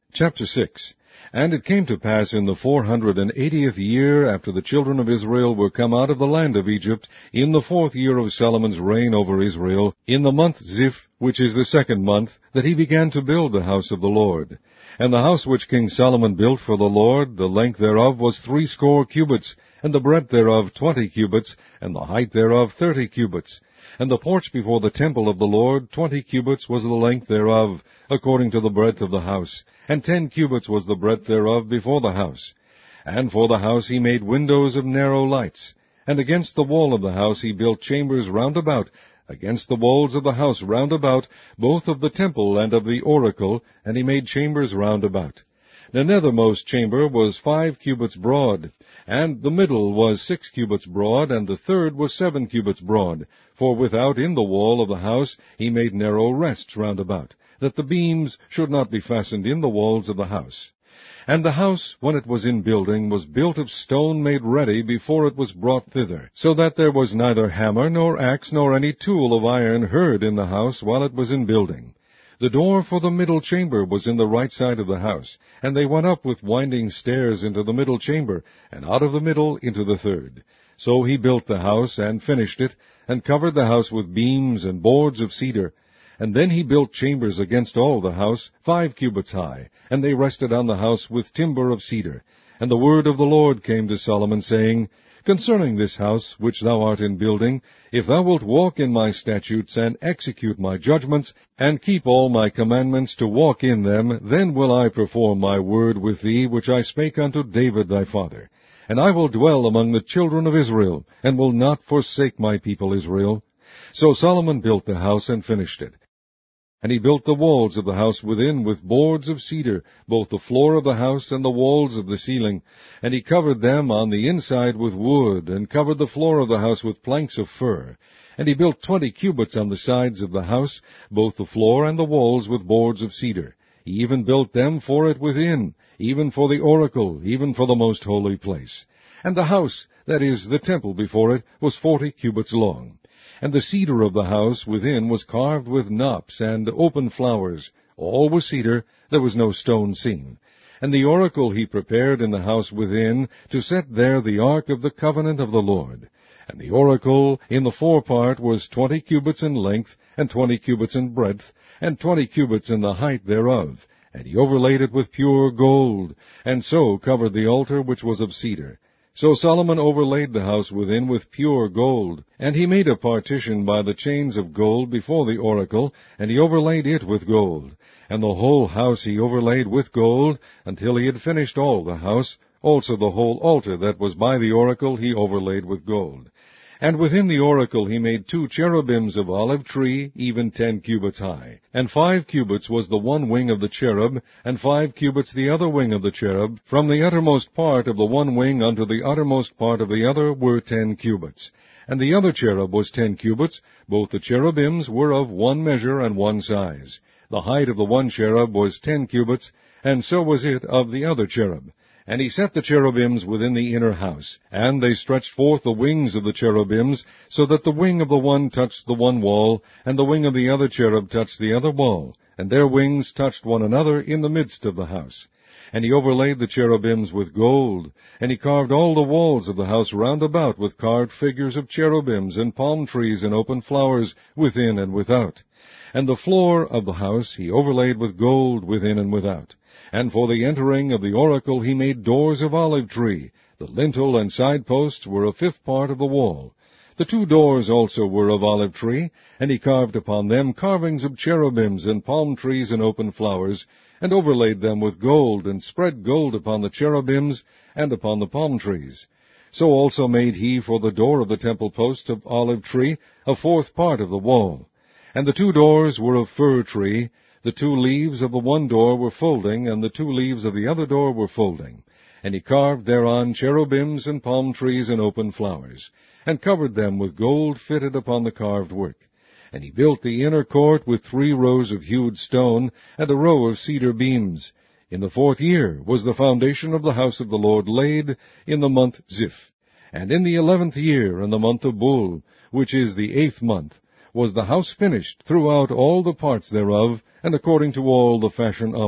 Chapter 6. And it came to pass in the 480th year after the children of Israel were come out of the land of Egypt, in the 4th year of Solomon's reign over Israel, in the month Ziph, which is the 2nd month, that he began to build the house of the Lord. And the house which King Solomon built for the Lord, the length thereof was 60 cubits, and the breadth thereof 20 cubits, and the height thereof 30 cubits. And the porch before the temple of the Lord, 20 cubits was the length thereof, according to the breadth of the house, and 10 cubits was the breadth thereof before the house. And for the house he made windows of narrow lights. And against the wall of the house he built chambers round about, against the walls of the house round about, both of the temple and of the oracle, and he made chambers round about. The nethermost chamber was 5 cubits broad, and the middle was 6 cubits broad, and the third was 7 cubits broad. For without in the wall of the house he made narrow rests round about, that the beams should not be fastened in the walls of the house. And the house, when it was in building, was built of stone made ready before it was brought thither, so that there was neither hammer nor axe nor any tool of iron heard in the house while it was in building. The door for the middle chamber was in the right side of the house, and they went up with winding stairs into the middle chamber, and out of the middle into the third. So he built the house, and finished it, and covered the house with beams and boards of cedar. And then he built chambers against all the house, 5 cubits high, and they rested on the house with timber of cedar. And the word of the Lord came to Solomon, saying, Concerning this house which thou art in building, if thou wilt walk in my statutes, and execute my judgments, and keep all my commandments to walk in them, then will I perform my word with thee, which I spake unto David thy father. And I will dwell among the children of Israel, and will not forsake my people Israel. So Solomon built the house, and finished it. And he built the walls of the house within with boards of cedar, both the floor of the house and the walls of the ceiling. And he covered them on the inside with wood, and covered the floor of the house with planks of fir. And he built 20 cubits on the sides of the house, both the floor and the walls with boards of cedar. He even built them for it within, even for the oracle, even for the most holy place. And the house, that is, the temple before it, was 40 cubits long. And the cedar of the house within was carved with knops and open flowers. All was cedar, there was no stone seen. And the oracle he prepared in the house within, to set there the ark of the covenant of the Lord. And the oracle in the forepart was 20 cubits in length, and 20 cubits in breadth, and 20 cubits in the height thereof. And he overlaid it with pure gold, and so covered the altar which was of cedar. So Solomon overlaid the house within with pure gold, and he made a partition by the chains of gold before the oracle, and he overlaid it with gold. And the whole house he overlaid with gold, until he had finished all the house. Also the whole altar that was by the oracle he overlaid with gold. And within the oracle he made 2 cherubims of olive tree, even 10 cubits high. And 5 cubits was the one wing of the cherub, and 5 cubits the other wing of the cherub. From the uttermost part of the one wing unto the uttermost part of the other were 10 cubits. And the other cherub was 10 cubits. Both the cherubims were of one measure and one size. The height of the one cherub was 10 cubits, and so was it of the other cherub. And he set the cherubims within the inner house, and they stretched forth the wings of the cherubims, so that the wing of the one touched the one wall, and the wing of the other cherub touched the other wall, and their wings touched one another in the midst of the house. And he overlaid the cherubims with gold, and he carved all the walls of the house round about with carved figures of cherubims and palm trees and open flowers within and without. And the floor of the house he overlaid with gold within and without. And for the entering of the oracle he made doors of olive tree. The lintel and side posts were a 5th part of the wall. The 2 doors also were of olive tree, and he carved upon them carvings of cherubims and palm trees and open flowers, and overlaid them with gold, and spread gold upon the cherubims and upon the palm trees. So also made he for the door of the temple post of olive tree a 4th part of the wall. And the 2 doors were of fir tree. The 2 leaves of the one door were folding, and the 2 leaves of the other door were folding. And he carved thereon cherubims and palm trees and open flowers, and covered them with gold fitted upon the carved work. And he built the inner court with 3 rows of hewed stone, and a row of cedar beams. In the 4th year was the foundation of the house of the Lord laid, in the month Ziph. And in the 11th year, in the month of Bul, which is the 8th month, was the house finished throughout all the parts thereof, and according to all the fashion of it.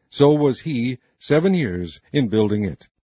So was he 7 years in building it.